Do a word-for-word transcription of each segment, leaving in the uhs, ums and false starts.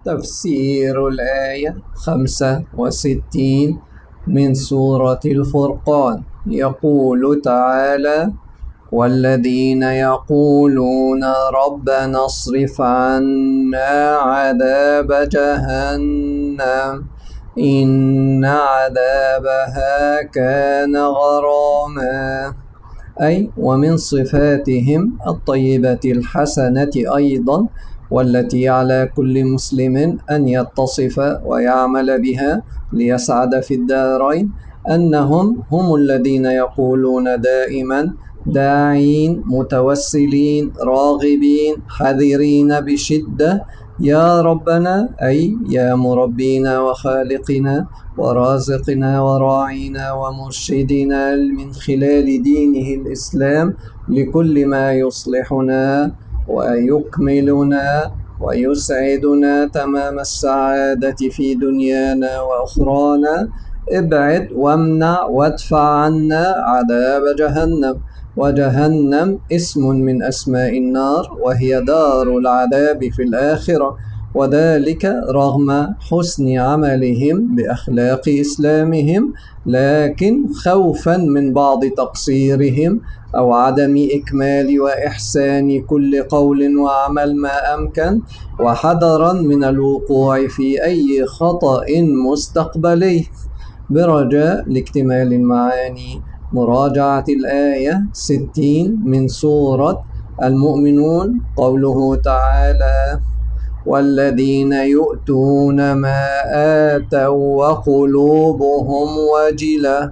تفسير الآية خمسة وستين من سورة الفرقان. يقول تعالى: والذين يقولون ربنا اصرف عنا عذاب جهنم إن عذابها كان غراما. أي ومن صفاتهم الطيبة الحسنة أيضا، والتي على كل مسلم أن يتصف ويعمل بها ليسعد في الدارين، أنهم هم الذين يقولون دائما: داعين متوسلين راغبين حذرين بشدة يا ربنا، أي يا مربينا وخالقنا ورازقنا وراعينا ومرشدنا من خلال دينه الإسلام لكل ما يصلحنا ويكملنا ويسعدنا تمام السعادة في دنيانا وأخرانا. ابعد وامنع وادفع عنا عذاب جهنم. وجهنم اسم من أسماء النار، وهي دار العذاب في الآخرة، وذلك رغم حسن عملهم بأخلاق إسلامهم، لكن خوفا من بعض تقصيرهم أو عدم إكمال وإحسان كل قول وعمل ما أمكن، وحذرا من الوقوع في أي خطأ مستقبلي. برجاء لاكتمال المعاني مراجعة الآية ستين من سورة المؤمنون. قوله تعالى: والذين يؤتون ما آتوا وقلوبهم وجلة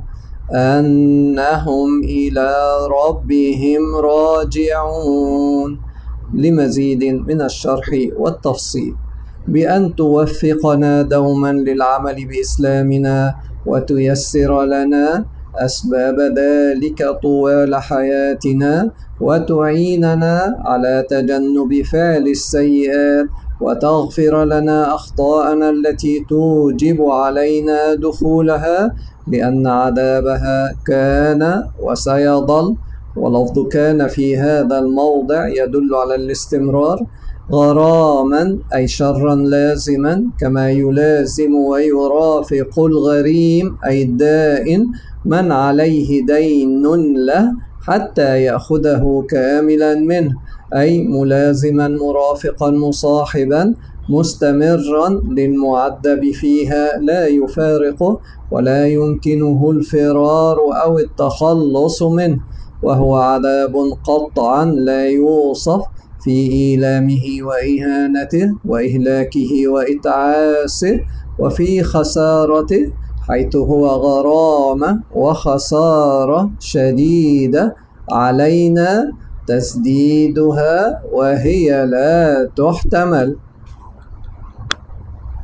أنهم إلى ربهم راجعون. لمزيد من الشرح والتفصيل، بأن توفقنا دوما للعمل بإسلامنا وتيسر لنا أسباب ذلك طوال حياتنا، وتعيننا على تجنب فعل السيئات، وتغفر لنا أخطاءنا التي توجب علينا دخولها، لأن عذابها كان وسيظل. ولفظ كان في هذا الموضع يدل على الاستمرار. غراما أي شرا لازما، كما يلازم ويرافق الغريم أي الدائن من عليه دين له حتى يأخذه كاملا منه، أي ملازما مرافقا مصاحبا مستمرا للمعذب فيها لا يفارقه ولا يمكنه الفرار أو التخلص منه، وهو عذاب قطعا لا يوصف في إيلامه وإهانته وإهلاكه وإتعاسه وفي خسارته، حيث هو غرامة وخسارة شديدة علينا تسديدها وهي لا تحتمل.